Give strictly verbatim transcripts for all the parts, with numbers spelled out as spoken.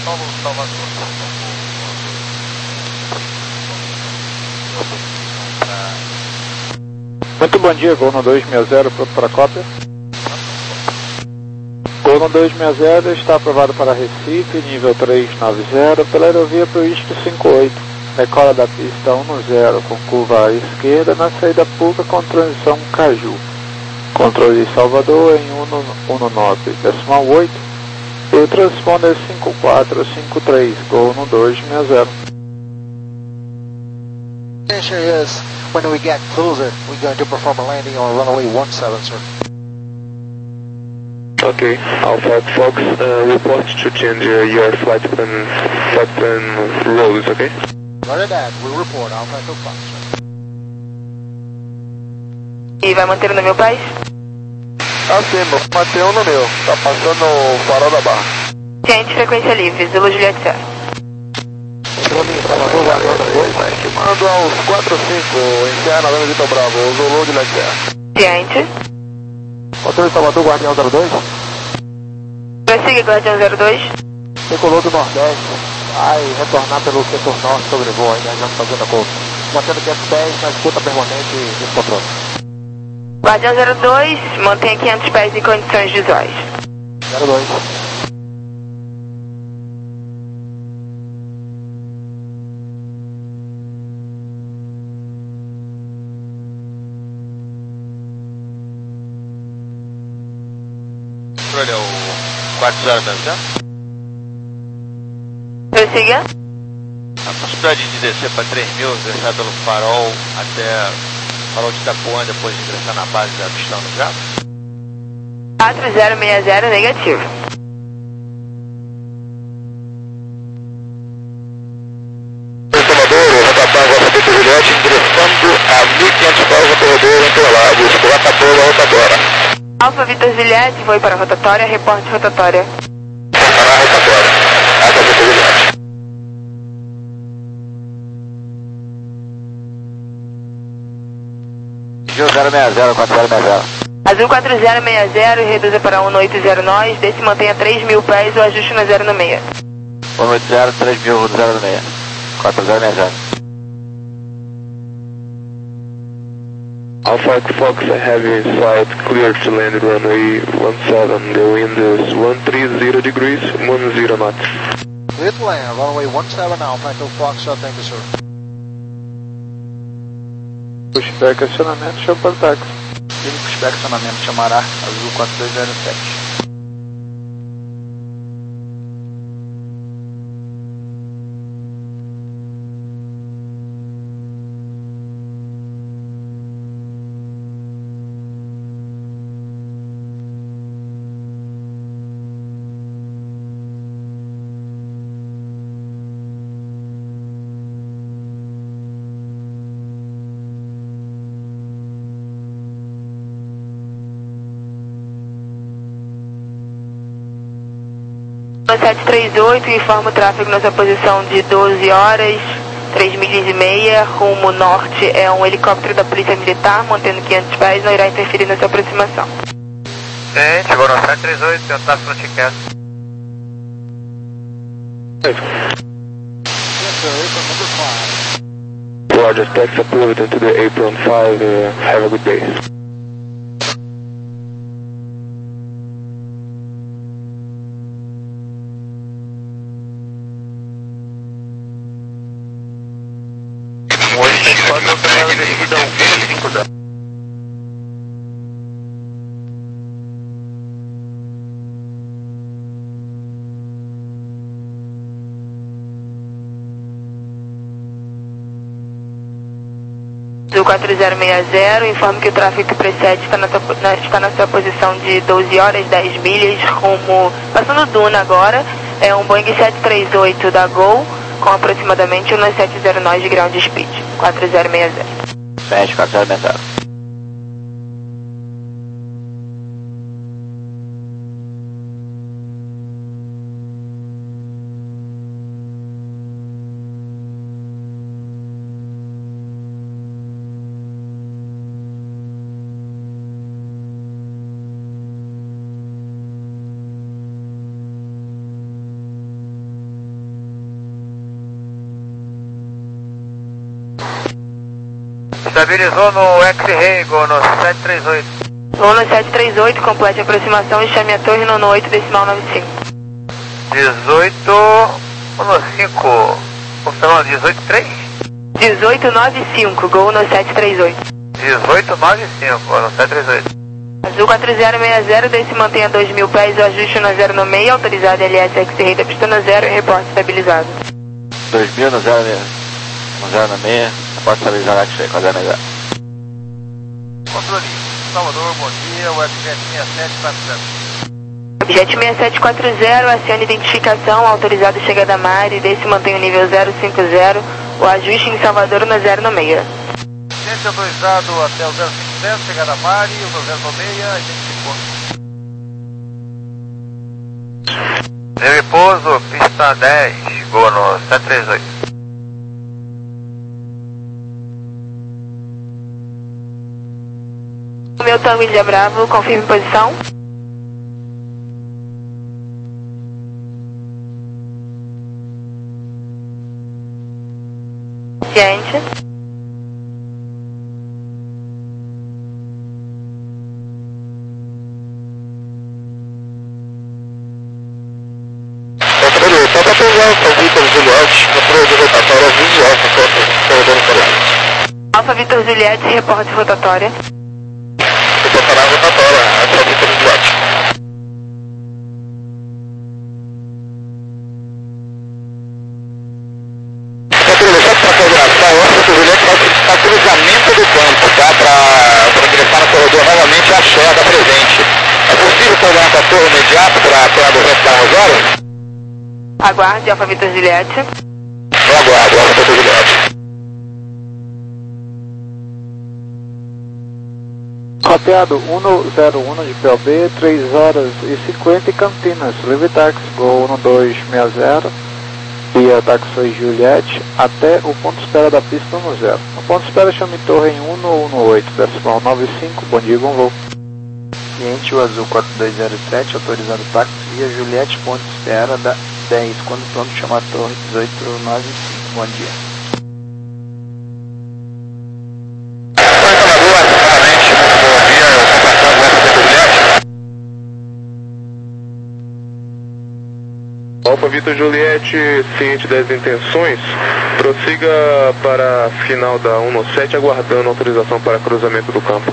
Paulo Salvador. Muito bom dia, Gol no dois seis zero, pronto para a cópia. Gol no dois seis zero está aprovado para Recife, nível trezentos e noventa, pela aerovia para o Isto cinquenta e oito. Decola da pista um zero com curva à esquerda na saída pública com transição Caju. Controle de Salvador em dezanove decimal oito e o transponder cinco quatro cinco três, Gol no dois seis zero. Answer is, when we get closer, we're going to perform a landing on runway one seven, sir. Okay, Alpha Fox, uh, report to change uh, your flight plan, flight plan rows, okay? Roger that, we'll report Alpha Echo Fox, sir. E vai manter no meu país? Assim, manter um no meu. Tá passando o farol da barra. Gente, frequência livre, Zulu Juliette Sierra. Mando aos quatro cinco, interna da Vitor Bravo, Zulu Juliette Sierra. Ciente. Motor de Salvador, Guardião zero dois. Prossiga, Guardião zero dois. Decolou do Nordeste, vai retornar pelo setor norte, sobrevoo ainda, já fazendo a curva. Mantendo quinhentos pés na escuta permanente dos controles. Guardião zero dois, mantenha quinhentos pés em condições visuais. zero dois. Olha, o quatro zero mesmo, Prossiga. a possibilidade de descer para três mil, ingressar pelo farol até o farol de Itapuã, depois de ingressar na base da pistão no jato? quatro zero seis zero, negativo. Salvador, rotação agora para Juliette, ingressando a mil e quinhentos pés no corredor Interlagos, coloca toda a rotatória. Alfa Vitor Juliette, foi para a rotatória, reporte rotatória. Para a rotatória, Alfa Vitor Juliette. zero seis zero, quatro zero seis zero. Azul quatro zero seis zero e reduza para um oito zero nós, desse mantenha três mil pés ou ajuste no zero no meio. um oito zero, três mil, zero seis. quatro zero seis zero. Alpha Fox, I have you inside, clear to land runway one seven, the wind is one three zero degrees, one zero knots. Clear to land, runway one seven, Alpha Echo Fox, sir, thank you, sir. Pushback acionamento, show para táxi. Pushback acionamento, chamará Azul quatro dois zero sete. sete três oito, informa o tráfego na sua posição de doze horas, três milhas e meia, rumo norte, é um helicóptero da Polícia Militar, mantendo quinhentos pés, não irá interferir na sua aproximação. Sim, chegou no sete três oito, tem o tráfego no ticket. Roger, taxi approved into the apron five, uh, have a good day. Do quatro zero seis zero, informe que o tráfego que precede está na, sua, na, está na sua posição de doze horas, dez milhas, rumo, passando Duna agora, é um Boeing sete três oito da Gol, com aproximadamente um sete zero nós de ground speed, quatro zero seis zero. Sete, quatro zero seis zero. Estabilizou no X-Ray, Gol no sete três oito. Gol no sete três oito, complete a aproximação e chame a torre no oito decimal nove cinco. dezoito cinco. Confirmando, dezoito três? dezoito nove cinco, Gol no sete três oito. dezoito nove cinco, Gol no sete três oito. Azul quatro zero seis zero, desce mantém a dois mil pés, o ajuste no zero no meio, autorizado L S X-Ray da pista no zero e reporte estabilizado. dois mil no zero, no zero no meio, reporte estabilizado X-Ray, com a zero zero. Controle, Salvador, bom dia, Webjet seis sete quatro zero. Webjet seis sete quatro zero, acione identificação, autorizado chegada a Mari, desce mantém o nível zero cinco zero, o ajuste em Salvador no zero no meio. Gente autorizado até o zero cinco zero, chegada a Mari, o zero no meio, a gente ficou. De repouso, pista dez, Gol no sete três oito. Meu Tango Ilha Bravo, confirme posição. Ciente. Controle, só para pegar o Vitor Juliette, controle de rotatória visual, corredor correto. Alfa Vitor Juliette, reporte rotatória. Reportará a rotatória, Alfa Vitor Juliette. Controle, só para configuração, o Alfa Vitor Juliette vai solicitar cruzamento do campo, tá? Para ingressar no corredor novamente a chegada presente. É possível programar com a torre imediato para apoiar o vento da Rosório? Aguarde, Alfa Vitor Juliette. Eu aguardo, Alfa Vitor Juliette. Copiado um zero um de P O B, três horas e cinquenta em Campinas, Livre Taxi, Gol um dois seis zero, via Taxi Juliette, até o ponto de espera da pista um zero. No ponto de espera chame torre em um um oito, decimal nove cinco, bom dia, bom voo. Cliente, o Azul quatro dois zero sete, autorizado táxi via Juliette, ponto de espera da dez, quando pronto chama a torre dezoito nove cinco, bom dia. Alfa Vitor Juliette, ciente das intenções, prossiga para a final da um no sete, aguardando autorização para cruzamento do campo.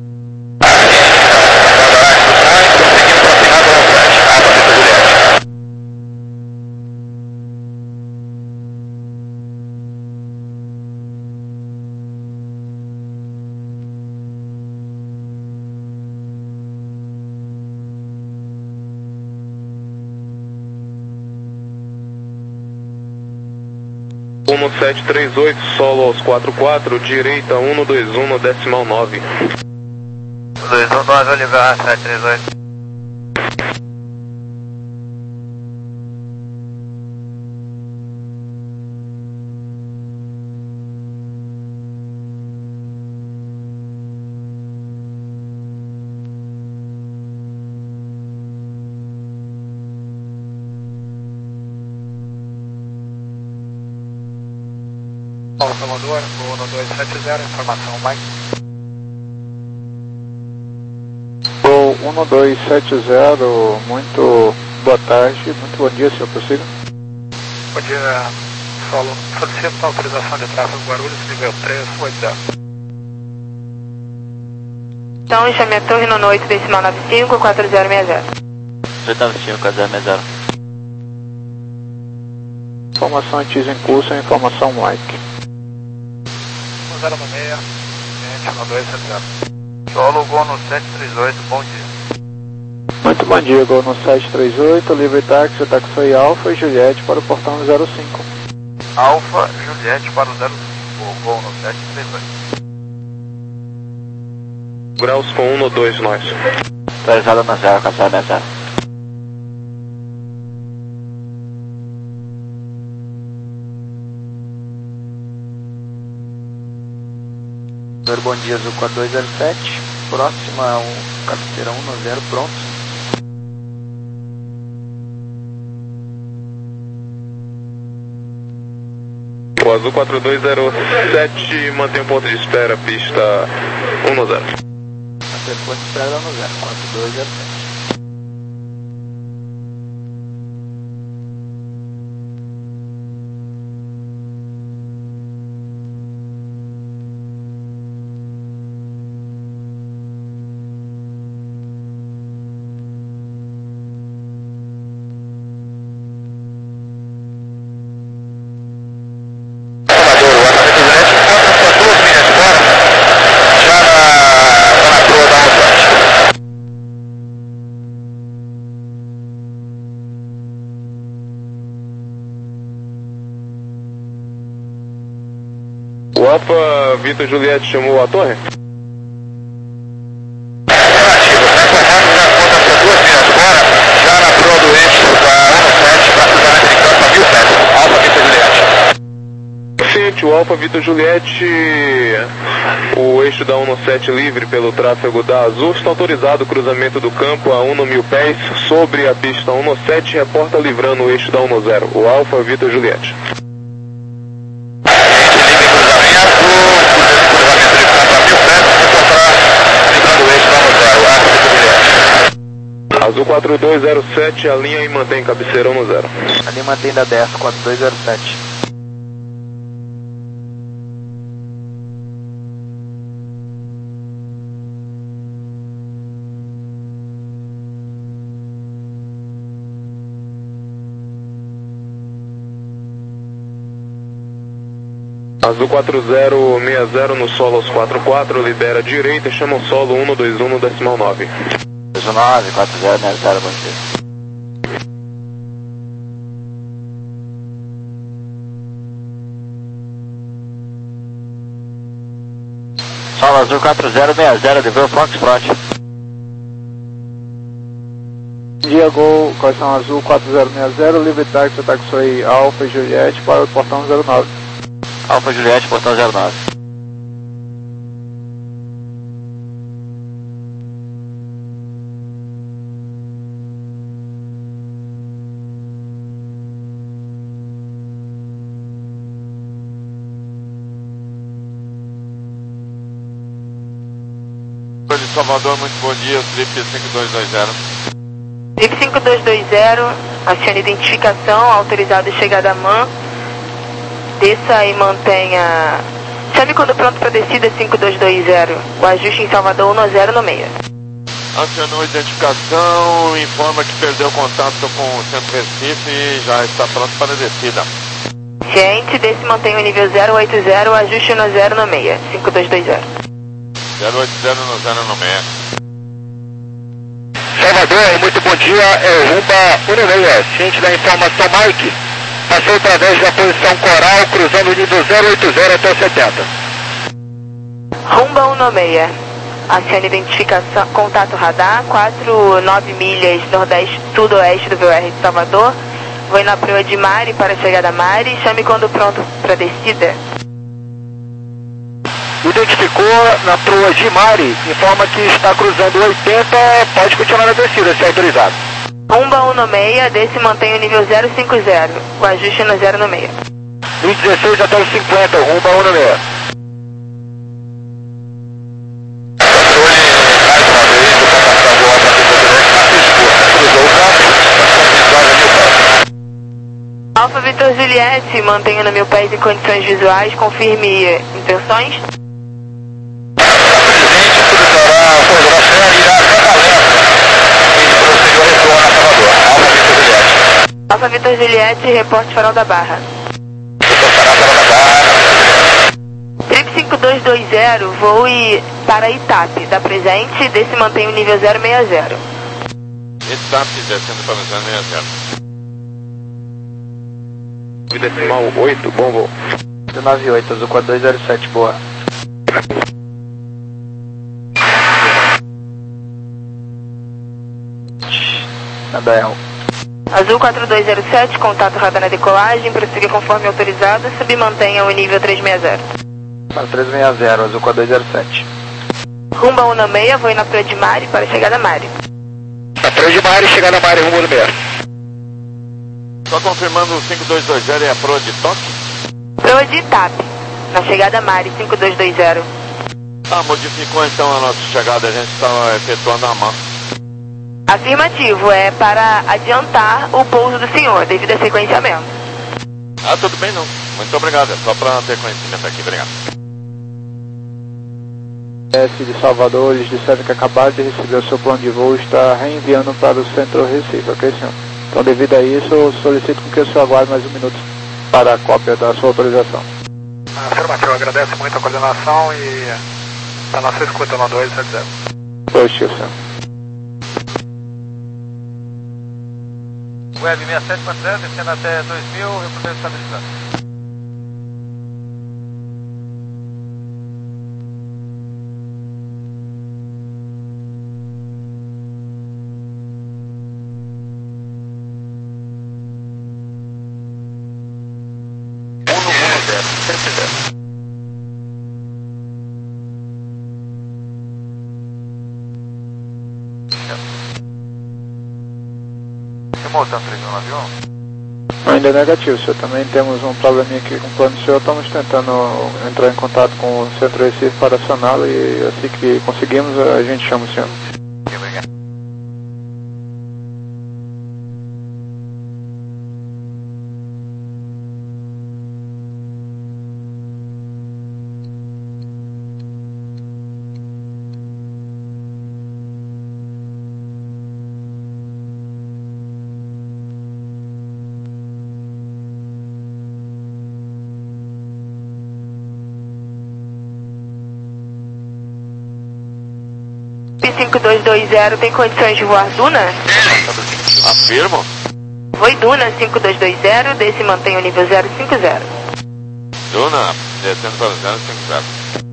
um no sete três oito, solo aos quatro quatro, direita um no dois um no decimal nove. dois um nove, Oliver, sete três oito. Paulo Salvador, um dois sete zero, informação, Mike. Gol um dois sete zero, muito boa tarde, muito bom dia, senhor Prossiga. Bom dia, solo. Solicito a autorização de tráfego Guarulhos, nível três oito zero. Então, chame a torre no oito decimal nove cinco, quatro zero seis zero. oito nove cinco, quatro zero seis zero. Informação antes em curso, informação Mike. um zero seis, um dois sete zero. Solo, Gol no sete três oito, bom dia. Muito bom dia, Gol no sete três oito, Livre Taxi, Taxi Alfa e Juliette para o portão zero cinco. Alfa, Juliette para o zero cinco, Gol no sete três oito. Graus com um no dois, nós. Autorizado na zero, quatro zero seis zero. Bom dia, Azul quatro dois zero sete, próxima um, cabeceira um no zero, pronto. O Azul quatro dois zero sete mantém o ponto de espera, pista um no zero. Mantém o ponto de espera no zero, quatro dois zero sete. O Alfa Vitor Juliette chamou a torre? Negativo, nessa rota já conta por duas milhas fora, já na proa do eixo da um sete para cruzamento de campo a mil pés. Alfa Vitor Juliette. Ciente, o Alfa Vitor Juliette, o eixo da um sete livre pelo tráfego da Azul, está autorizado o cruzamento do campo a um mil pés sobre a pista um sete, reporta livrando o eixo da um zero, o Alfa Vitor Juliette. Azul quatro dois zero sete, alinha e mantém cabeceira um zero. Ali mantém da dez, quatro dois zero sete. Azul quatro zero seis zero no solo aos quatro quatro, libera direita, chama o solo um dois um no decimal nove. nove, quatro zero seis zero, bom dia. Solo Azul quatro zero seis zero, livrou Foxtrot. Dia Gol, Coração Azul quatro zero seis zero, livre táxi, taxi Alfa e Juliette para o portão zero nove. Alfa Juliette, portão zero nove. De Salvador, muito bom dia, Trip cinco dois dois zero. Trip cinco dois dois zero, acione identificação, autorizado chegada a M A N. Desça e mantenha. Chame quando pronto para descida cinco dois dois zero. O ajuste em Salvador um zero no meio. Acionou a identificação, informa que perdeu contato com o Centro Recife e já está pronto para a descida. Ciente, desce e mantenha o nível zero oito zero, ajuste no zero no meio. cinco dois dois zero. zero oito zero no zero no meio. Salvador, muito bom dia, é o Rumba um seis, ciente da informação Mike. Passou através da posição coral, cruzando o nível zero oito zero até setenta. Rumba um seis. Acione identificação, contato radar, quatro nove milhas nordeste, sudoeste do V O R de Salvador. Vou na proa de Mari para a chegada a Mari. Chame quando pronto para descida. Identificou na proa de Mari, informa que está cruzando oitenta, pode continuar na descida, se autorizado. Rumba um seis, desce e mantém o nível zero cinco zero, o ajuste no zero no meio. mil e dezesseis até os cinquenta, Rumba um seis. Alfa Vitor Juliette, mantenha no mil pés em condições visuais, confirme intenções. Alfa Vitor Juliette, reporte farol da Barra. Trip cinco dois dois zero, voe para Itape, dá presente, desce e mantém o nível zero seis zero. Itape, descendo para o zero seis zero. Decimal oito, bom voo. nove oito, Azul quatro dois zero sete, boa. Nada erro. Azul quatro dois zero sete, contato radar na decolagem, prossiga conforme autorizado, submantenha o nível três seis zero. Para três seis zero, Azul quatro dois zero sete. Rumba um seis, voe na proa de Mari para a chegada a Mari. Na proa de Mari, chegada a Mari, Rumba um seis. Só confirmando o cinco dois dois zero é a proa de toque? Proa de Itap, na chegada Mari cinco dois dois zero. Ah, modificou então a nossa chegada, a gente estava efetuando a mão. Afirmativo, é para adiantar o pouso do senhor, devido a sequenciamento. Ah, tudo bem não. Muito obrigado, é só para ter conhecimento aqui, obrigado. S de Salvador, eles disseram que acabaram de receber o seu plano de voo e está reenviando para o centro Recife, ok, senhor? Então, devido a isso, eu solicito que o senhor aguarde mais um minuto para a cópia da sua autorização. Afirmativo, agradeço muito a coordenação e a nossa escuta no dois sete zero. Positivo, senhor. Web seis sete quatro zero, descendo até dois mil, reportagem estabilizado. Simultâneo três no avião? Ainda é negativo, senhor. Também temos um probleminha aqui com o plano do senhor. Estamos tentando entrar em contato com o centro Recife para acioná-lo e assim que conseguimos a gente chama o senhor. Obrigado. cinco dois dois zero tem condições de voar Duna? Afirmo. Voe Duna cinco dois dois zero, desce e mantém o nível zero cinco zero. Duna, descendo para zero cinco zero.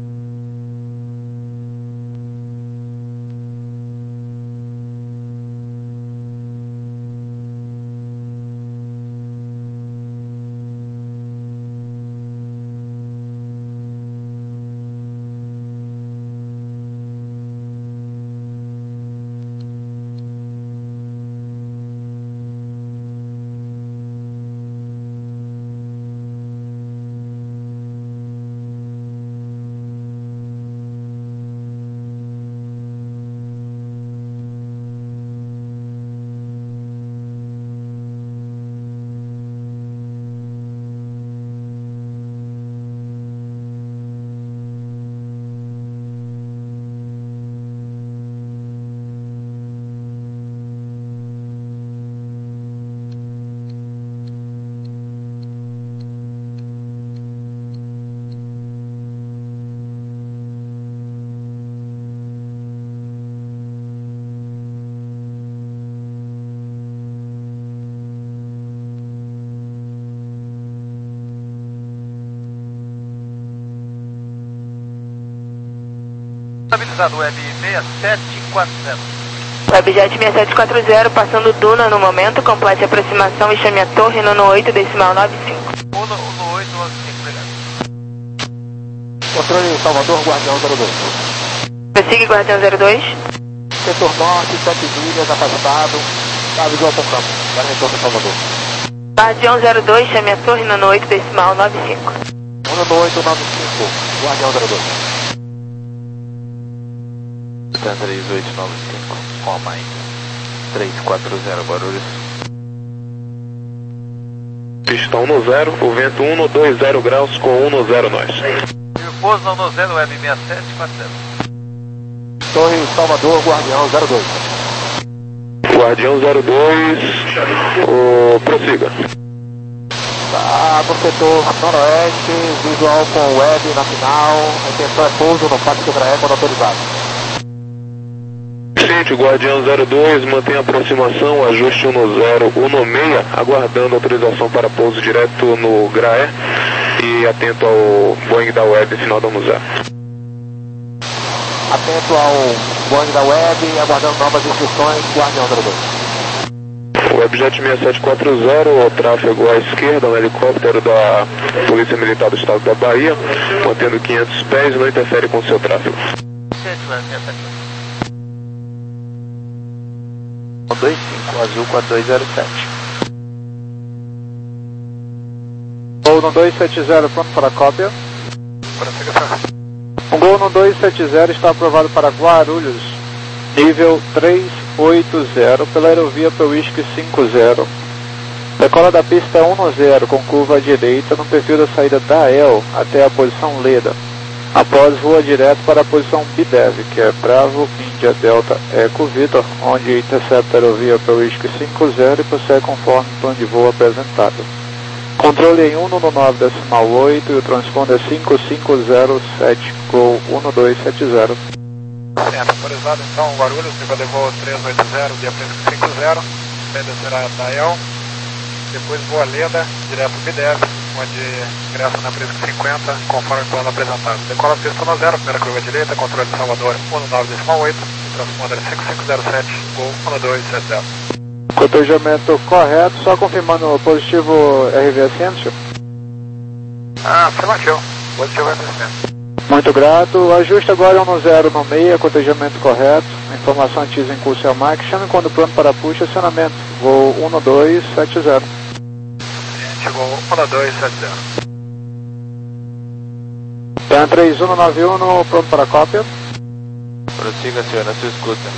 Estabilizado, Web seis sete quatro zero. Webjet seis sete quatro zero, passando Duna no momento, complete a aproximação e chame a torre no oito decimal nove cinco. Uno oito nove cinco, obrigado. Controle Salvador, Guardião zero dois. Prossiga, Guardião zero dois. Setor norte, sete milhas, afastado. Avisou ao campo. Para retorno Salvador. Guardião zero dois, chame a torre no oito decimal nove cinco. um oito nove cinco, Guardião zero dois. três oito nove cinco, Roma três quatro zero, Guarulhos. Pistão no zero, o vento um dois zero graus com um zero nós. E o pouso não no zero, Web seis sete quatro zero. Torre Salvador, Guardião zero dois. Guardião zero dois, o... prossiga. Tá no setor noroeste, visual com web na final. A intenção é pouso no Pátio Quebraé quando autorizado. Gente, Guardião zero dois, mantém a aproximação, ajuste um zero um seis, aguardando autorização para pouso direto no Graé e atento ao Boeing da Web, final da zero. Atento ao Boeing da Web, aguardando novas instruções, Guardião zero dois. Webjet seis sete quatro zero, o tráfego à esquerda, um helicóptero da Polícia Militar do Estado da Bahia, mantendo quinhentos pés, não interfere com o seu tráfego. dois cinco, Azul quatro dois zero sete. Gol no dois sete zero, pronto para a cópia. Prossiga, senhor. O Gol no dois sete zero está aprovado para Guarulhos, nível trezentos e oitenta, pela aerovia para o Whisky cinco zero. Decola da pista um zero com curva à direita no perfil da saída da E L até a posição Leda. Após, voa direto para a posição B D E V, que é Bravo, Índia, Delta, Eco, Vitor, onde intercepta a aerovia para o Whisky cinco zero e prossegue conforme o plano de voo apresentado. Controle em um nove nove decimal oito e o transponder cinco cinco zero sete, Gol um dois sete zero. Sim, autorizado então, Guarulhos, nível de voo trezentos e oitenta, via Prisco cinco zero, descerá da E L, depois voa Leda, direto B D E V, onde ingressa na Prisco cinquenta, conforme o plano apresentado. Decola a pista um zero, primeira curva direita, controle de Salvador um nove decimal oito, e transponder cinco cinco zero sete, Gol um dois sete zero. Cotejamento correto, só confirmando o positivo R V S N, senhor? Ah, afirmativo, positivo R V S N. Muito grato. Ajuste agora um zero no meio, cotejamento correto. Informação antes em curso ao Mike. Chame quando pronto para push, acionamento. Voo um dois sete zero. Chegou um dois sete zero. Tan três um nove um, pronto para cópia. Prossiga, senhor, na sua escuta.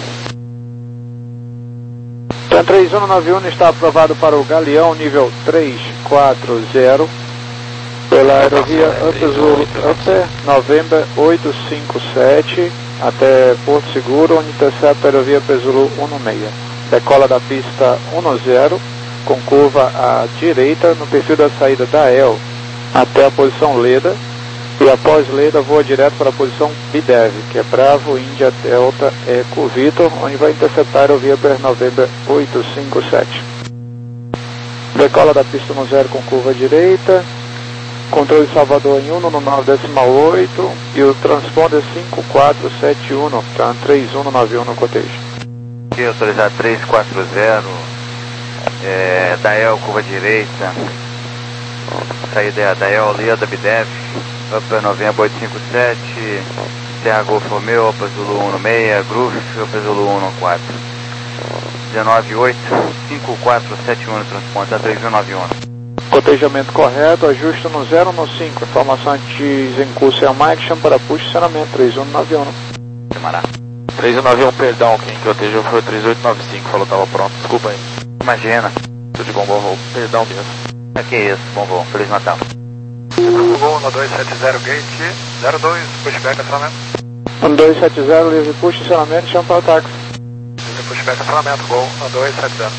Tan três um nove um está aprovado para o Galeão, nível trezentos e quarenta, pela aerovia Upper, Upper November oitocentos e cinquenta e sete até Porto Seguro, onde intercepta a aerovia Pesulu dezesseis. Decola da pista um zero, com curva à direita no perfil da saída da E L até a posição Leda, e após Leda voa direto para a posição B D E V, que é Bravo, Índia, Delta, Eco, Vitor, onde vai interceptar a aerovia November oitocentos e cinquenta e sete. Decola da pista um zero com curva à direita, controle de Salvador em um nove decimal oito e o transponder cinco quatro sete um, Tan três um nove um no cotejo. Aqui autorizado três quatro zero, é, da E L curva direita, saída da E L Leda B D E V, Upper November oitocentos e cinquenta e sete, Serra Golf Romeo, Upper Zulu dezesseis, Groove, Upper Zulu dezesseis, dezenove oito, cinco quatro sete um no transponder, três um nove um. Cotejamento correto, ajuste no zero no cinco, informação antes em curso é a Mike, chama para push, acionamento três um nove um. Demará. três um nove um, perdão, quem que eu esteja foi o três oito nove cinco, falou que estava pronto, desculpa aí. Imagina. Tudo de bom, bom voo, perdão mesmo. É que isso, bom voo, Feliz Natal. Gol um dois sete zero, gate zero dois, pushback, acionamento. um dois sete zero, livre push, acionamento, chama para o táxi. Livre pushback, acionamento, Gol um dois sete zero.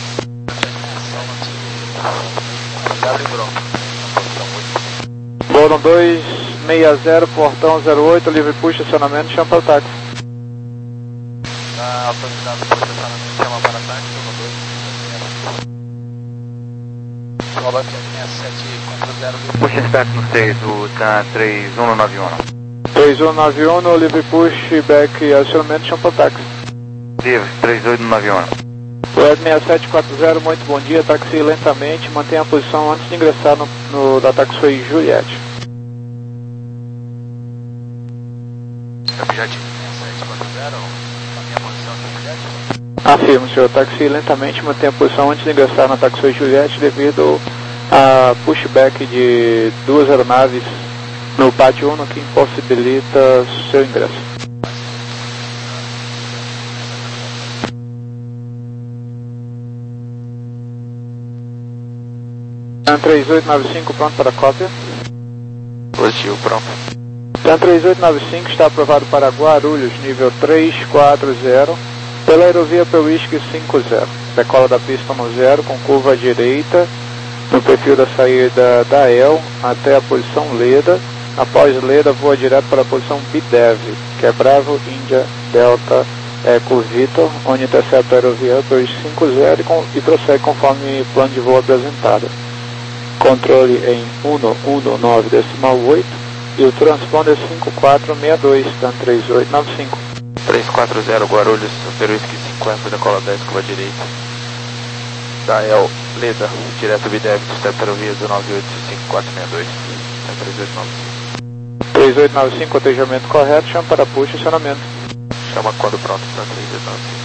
Já livrou. Gol no dois seis zero, portão zero oito, livre push, acionamento, chama para o táxi. Está autorizado por estacionamento, chama para táxi, no dois Solo seis sete quatro zero. Puxa back no seis, o Tan três um nove um. três um nove um, no livre push, back, acionamento, chama para o táxi. Livre, três oito nove um. Web seis sete quatro zero, muito bom dia, táxi lentamente, mantenha a posição antes de ingressar no, no da Taxiway Juliette. Objetivo seis sete quatro zero, mantenha a posição de Juliette. Afirmo, senhor, táxi lentamente, mantenha a posição antes de ingressar na Taxiway Juliette devido a pushback de duas aeronaves no pátio um, que impossibilita seu ingresso. três oito nove cinco, pronto para a cópia. Positivo, pronto. Tan três oito nove cinco está aprovado para Guarulhos, nível trezentos e quarenta, pela aerovia para o Whisky cinco zero. Decola da pista um zero com curva à direita no perfil da saída da E L até a posição Leda. Após Leda, voa direto para a posição B D E V, que é Bravo, Índia, Delta, Eco, Vitor, onde intercepta a aerovia para o Whisky cinco zero e, com, e prossegue conforme plano de voo apresentado. Controle em um nove decimal oito e o transponder cinco quatro seis dois, Tan três oito nove cinco. três quatro zero, Guarulhos, Peruísque cinquenta, decola dez, curva direita. Da E L, Leda, direto B D E V, intercepta a aerovia dezenove oito cinco quatro seis dois, Tan três oito nove cinco. três oito nove cinco, cotejamento correto, chama para push, acionamento. Chama quando pronto, Tan três oito nove cinco.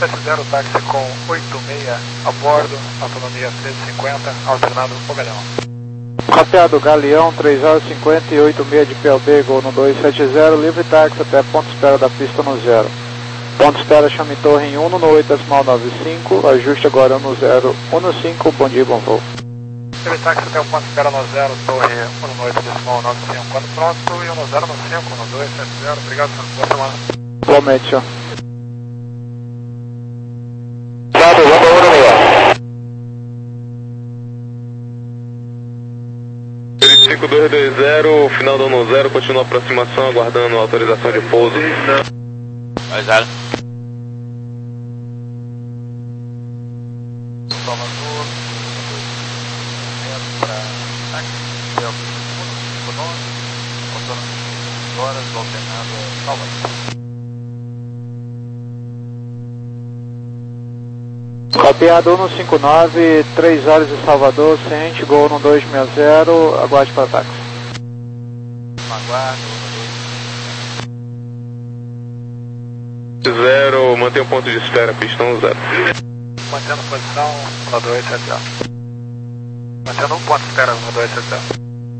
sete zero, táxi com oito seis a bordo, autonomia trezentos e cinquenta, alternado o Galeão. Copiado, Galeão, três horas e cinquenta e oito seis de P L B, Gol no dois sete zero, livre táxi até ponto de espera da pista no zero. Ponto de espera, chame torre em um no oito, decimal nove cinco, ajuste agora no zero um no cinco, bom dia, bom voo. Livre táxi até o ponto de espera no zero, torre um no oito, decimal nove cinco, quando pronto, e um no zero no cinco, no dois sete zero, obrigado, boa semana. Igualmente, senhor. Bravo, vamos para o cinco dois dois zero, final do um zero, continua a aproximação, aguardando a autorização de pouso. dois zero. Salvador, para táxi, Delta cinco nove, autonomia horas, alternado Salvador. Copiado um no cinco nove, três horas de Salvador, ciente, Gol no dois seis zero, aguarde para táxi. Aguardo, Zero, mantém o ponto de espera, pistão zero. Mantendo posição, um dois sete zero. Mantendo um ponto de espera, um dois sete zero.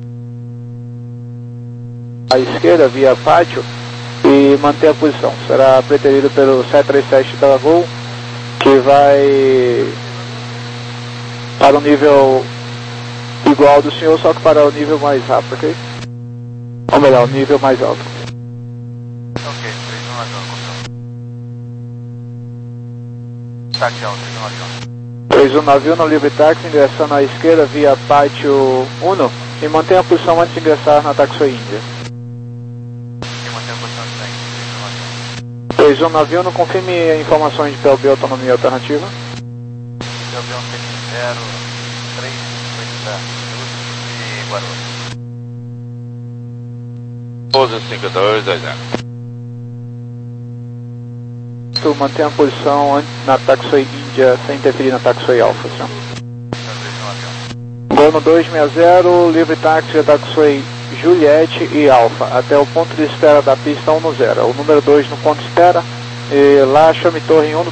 À esquerda, via pátio, e manter a posição. Será preterido pelo sete três sete da Gol, que vai para um nível igual do senhor, só que para o nível mais rápido, ok? Ou melhor, o nível mais alto. Ok, três um avião, confirma. Táxi alto, três um avião. três um navio no livre táxi, ingressando à esquerda via pátio um e mantenha a posição antes de ingressar na Taxi Índia. E mantém a posição de três um avião. três um navio, não confirme informações de P L B autonomia alternativa. P L B zero três cinquenta e Guarulhos. Pouso cinco dois dois zero. Tu mantém a posição antes na Taxi Índia sem interferir na Taxi Alpha, senhor. Gol no dois seis zero, livre táxi da Taxi Juliette e Alpha, até o ponto de espera da pista um no zero. O número dois no ponto de espera, e lá chame torre em um no